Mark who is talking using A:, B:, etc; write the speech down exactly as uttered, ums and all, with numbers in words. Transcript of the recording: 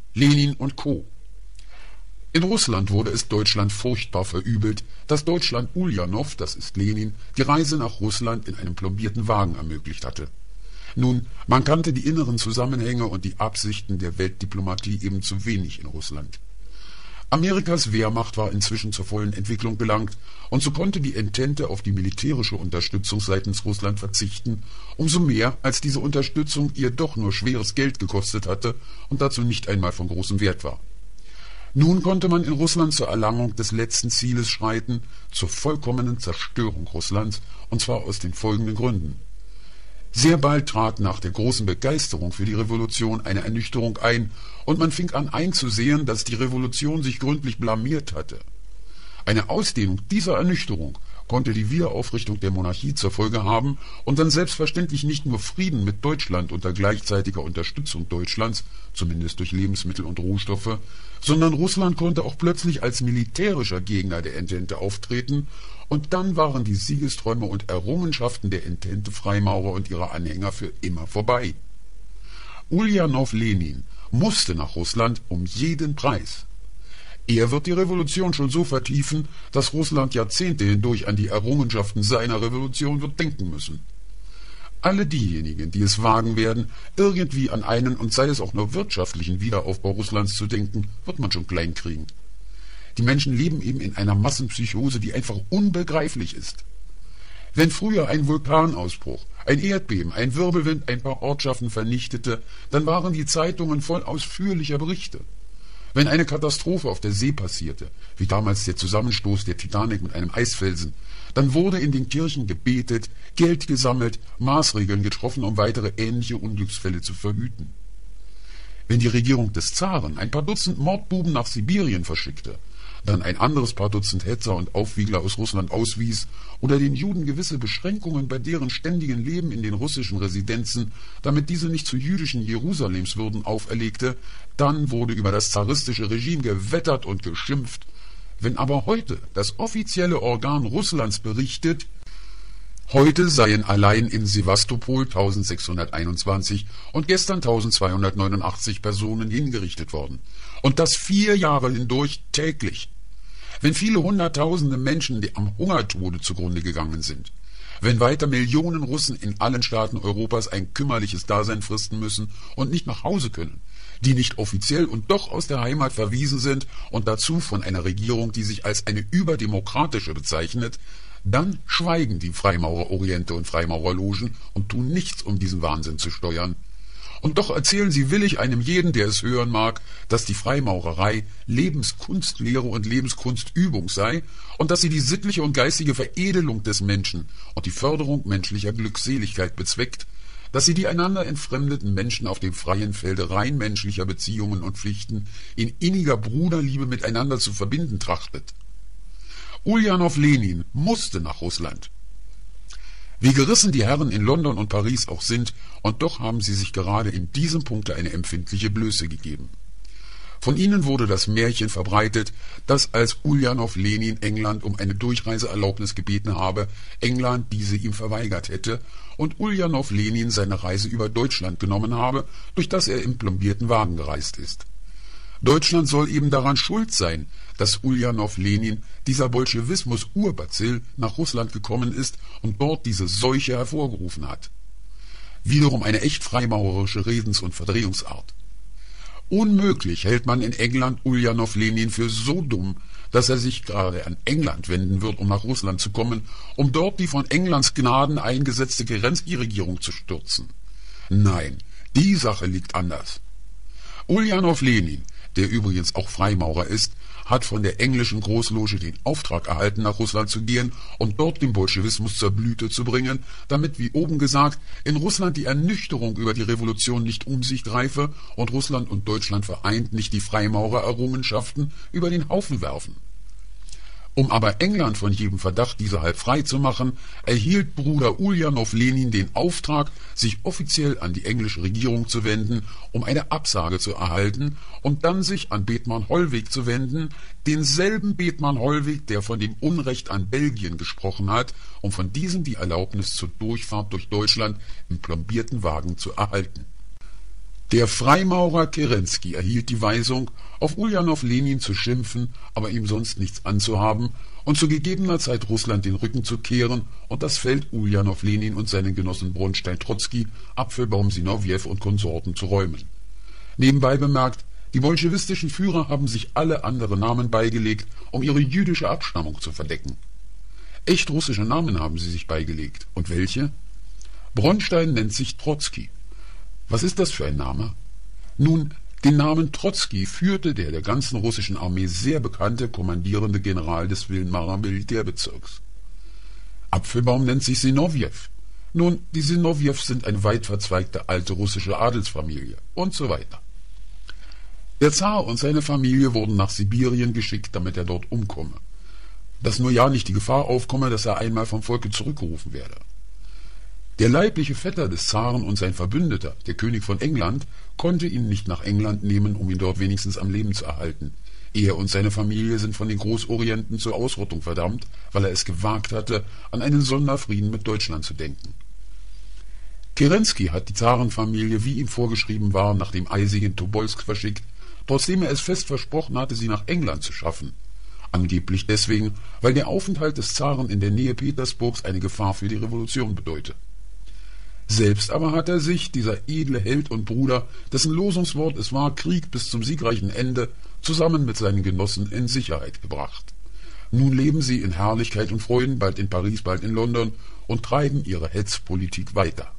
A: Lenin und Co. In Russland wurde es Deutschland furchtbar verübelt, dass Deutschland Uljanow, das ist Lenin, die Reise nach Russland in einem plombierten Wagen ermöglicht hatte. Nun, man kannte die inneren Zusammenhänge und die Absichten der Weltdiplomatie eben zu wenig in Russland. Amerikas Wehrmacht war inzwischen zur vollen Entwicklung gelangt, und so konnte die Entente auf die militärische Unterstützung seitens Russland verzichten, umso mehr, als diese Unterstützung ihr doch nur schweres Geld gekostet hatte und dazu nicht einmal von großem Wert war. Nun konnte man in Russland zur Erlangung des letzten Zieles schreiten, zur vollkommenen Zerstörung Russlands, und zwar aus den folgenden Gründen. Sehr bald trat nach der großen Begeisterung für die Revolution eine Ernüchterung ein, und man fing an einzusehen, dass die Revolution sich gründlich blamiert hatte. Eine Ausdehnung dieser Ernüchterung konnte die Wiederaufrichtung der Monarchie zur Folge haben und dann selbstverständlich nicht nur Frieden mit Deutschland unter gleichzeitiger Unterstützung Deutschlands, zumindest durch Lebensmittel und Rohstoffe, sondern Russland konnte auch plötzlich als militärischer Gegner der Entente auftreten, und dann waren die Siegesträume und Errungenschaften der Entente-Freimaurer und ihrer Anhänger für immer vorbei. Uljanow Lenin musste nach Russland um jeden Preis. Er wird die Revolution schon so vertiefen, dass Russland Jahrzehnte hindurch an die Errungenschaften seiner Revolution wird denken müssen. Alle diejenigen, die es wagen werden, irgendwie an einen und sei es auch nur wirtschaftlichen Wiederaufbau Russlands zu denken, wird man schon klein kriegen. Die Menschen leben eben in einer Massenpsychose, die einfach unbegreiflich ist. Wenn früher ein Vulkanausbruch, ein Erdbeben, ein Wirbelwind ein paar Ortschaften vernichtete, dann waren die Zeitungen voll ausführlicher Berichte. Wenn eine Katastrophe auf der See passierte, wie damals der Zusammenstoß der Titanic mit einem Eisfelsen, dann wurde in den Kirchen gebetet, Geld gesammelt, Maßregeln getroffen, um weitere ähnliche Unglücksfälle zu verhüten. Wenn die Regierung des Zaren ein paar Dutzend Mordbuben nach Sibirien verschickte, dann ein anderes paar Dutzend Hetzer und Aufwiegler aus Russland auswies oder den Juden gewisse Beschränkungen bei deren ständigen Leben in den russischen Residenzen, damit diese nicht zu jüdischen Jerusalems würden, auferlegte, dann wurde über das zaristische Regime gewettert und geschimpft. Wenn aber heute das offizielle Organ Russlands berichtet, heute seien allein in Sewastopol eintausendsechshunderteinundzwanzig und gestern eintausendzweihundertneunundachtzig Personen hingerichtet worden. Und das vier Jahre hindurch täglich. Wenn viele Hunderttausende Menschen am Hungertode zugrunde gegangen sind, wenn weiter Millionen Russen in allen Staaten Europas ein kümmerliches Dasein fristen müssen und nicht nach Hause können, die nicht offiziell und doch aus der Heimat verwiesen sind und dazu von einer Regierung, die sich als eine überdemokratische bezeichnet, dann schweigen die Freimaureroriente und Freimaurerlogen und tun nichts, um diesen Wahnsinn zu steuern. Und doch erzählen sie willig einem jeden, der es hören mag, dass die Freimaurerei Lebenskunstlehre und Lebenskunstübung sei und dass sie die sittliche und geistige Veredelung des Menschen und die Förderung menschlicher Glückseligkeit bezweckt, dass sie die einander entfremdeten Menschen auf dem freien Felde rein menschlicher Beziehungen und Pflichten in inniger Bruderliebe miteinander zu verbinden trachtet. Uljanow Lenin musste nach Russland. Wie gerissen die Herren in London und Paris auch sind, und doch haben sie sich gerade in diesem Punkte eine empfindliche Blöße gegeben. Von ihnen wurde das Märchen verbreitet, dass als Uljanow Lenin England um eine Durchreiseerlaubnis gebeten habe, England diese ihm verweigert hätte und Uljanow Lenin seine Reise über Deutschland genommen habe, durch das er im plombierten Wagen gereist ist. Deutschland soll eben daran schuld sein, dass Uljanow Lenin, dieser Bolschewismus-Urbazill, nach Russland gekommen ist und dort diese Seuche hervorgerufen hat. Wiederum eine echt freimaurerische Redens- und Verdrehungsart. Unmöglich hält man in England Uljanow Lenin für so dumm, dass er sich gerade an England wenden wird, um nach Russland zu kommen, um dort die von Englands Gnaden eingesetzte Kerensky-Regierung zu stürzen. Nein, die Sache liegt anders. Uljanow Lenin, der übrigens auch Freimaurer ist, hat von der englischen Großloge den Auftrag erhalten, nach Russland zu gehen und dort den Bolschewismus zur Blüte zu bringen, damit, wie oben gesagt, in Russland die Ernüchterung über die Revolution nicht um sich greife und Russland und Deutschland vereint nicht die Freimaurererrungenschaften über den Haufen werfen. Um aber England von jedem Verdacht dieser halb frei zu machen, erhielt Bruder Uljanow Lenin den Auftrag, sich offiziell an die englische Regierung zu wenden, um eine Absage zu erhalten und dann sich an Bethmann Hollweg zu wenden, denselben Bethmann Hollweg, der von dem Unrecht an Belgien gesprochen hat, um von diesem die Erlaubnis zur Durchfahrt durch Deutschland im plombierten Wagen zu erhalten. Der Freimaurer Kerenski erhielt die Weisung, auf Uljanow-Lenin zu schimpfen, aber ihm sonst nichts anzuhaben und zu gegebener Zeit Russland den Rücken zu kehren und das Feld Uljanow-Lenin und seinen Genossen Bronstein-Trotzki, Apfelbaum, Sinowjew und Konsorten zu räumen. Nebenbei bemerkt, die bolschewistischen Führer haben sich alle andere Namen beigelegt, um ihre jüdische Abstammung zu verdecken. Echt russische Namen haben sie sich beigelegt. Und welche? Bronstein nennt sich Trotzki. Was ist das für ein Name? Nun, den Namen Trotzki führte der der ganzen russischen Armee sehr bekannte kommandierende General des Wilmarer Militärbezirks. Apfelbaum nennt sich Sinowjew. Nun, die Sinowjews sind eine weit verzweigte alte russische Adelsfamilie und so weiter. Der Zar und seine Familie wurden nach Sibirien geschickt, damit er dort umkomme. Dass nur ja nicht die Gefahr aufkomme, dass er einmal vom Volke zurückgerufen werde. Der leibliche Vetter des Zaren und sein Verbündeter, der König von England, konnte ihn nicht nach England nehmen, um ihn dort wenigstens am Leben zu erhalten. Er und seine Familie sind von den Großorienten zur Ausrottung verdammt, weil er es gewagt hatte, an einen Sonderfrieden mit Deutschland zu denken. Kerenski hat die Zarenfamilie, wie ihm vorgeschrieben war, nach dem eisigen Tobolsk verschickt, trotzdem er es fest versprochen hatte, sie nach England zu schaffen. Angeblich deswegen, weil der Aufenthalt des Zaren in der Nähe Petersburgs eine Gefahr für die Revolution bedeute. Selbst aber hat er sich, dieser edle Held und Bruder, dessen Losungswort es war, Krieg bis zum siegreichen Ende, zusammen mit seinen Genossen in Sicherheit gebracht. Nun leben sie in Herrlichkeit und Freuden, bald in Paris, bald in London, und treiben ihre Hetzpolitik weiter.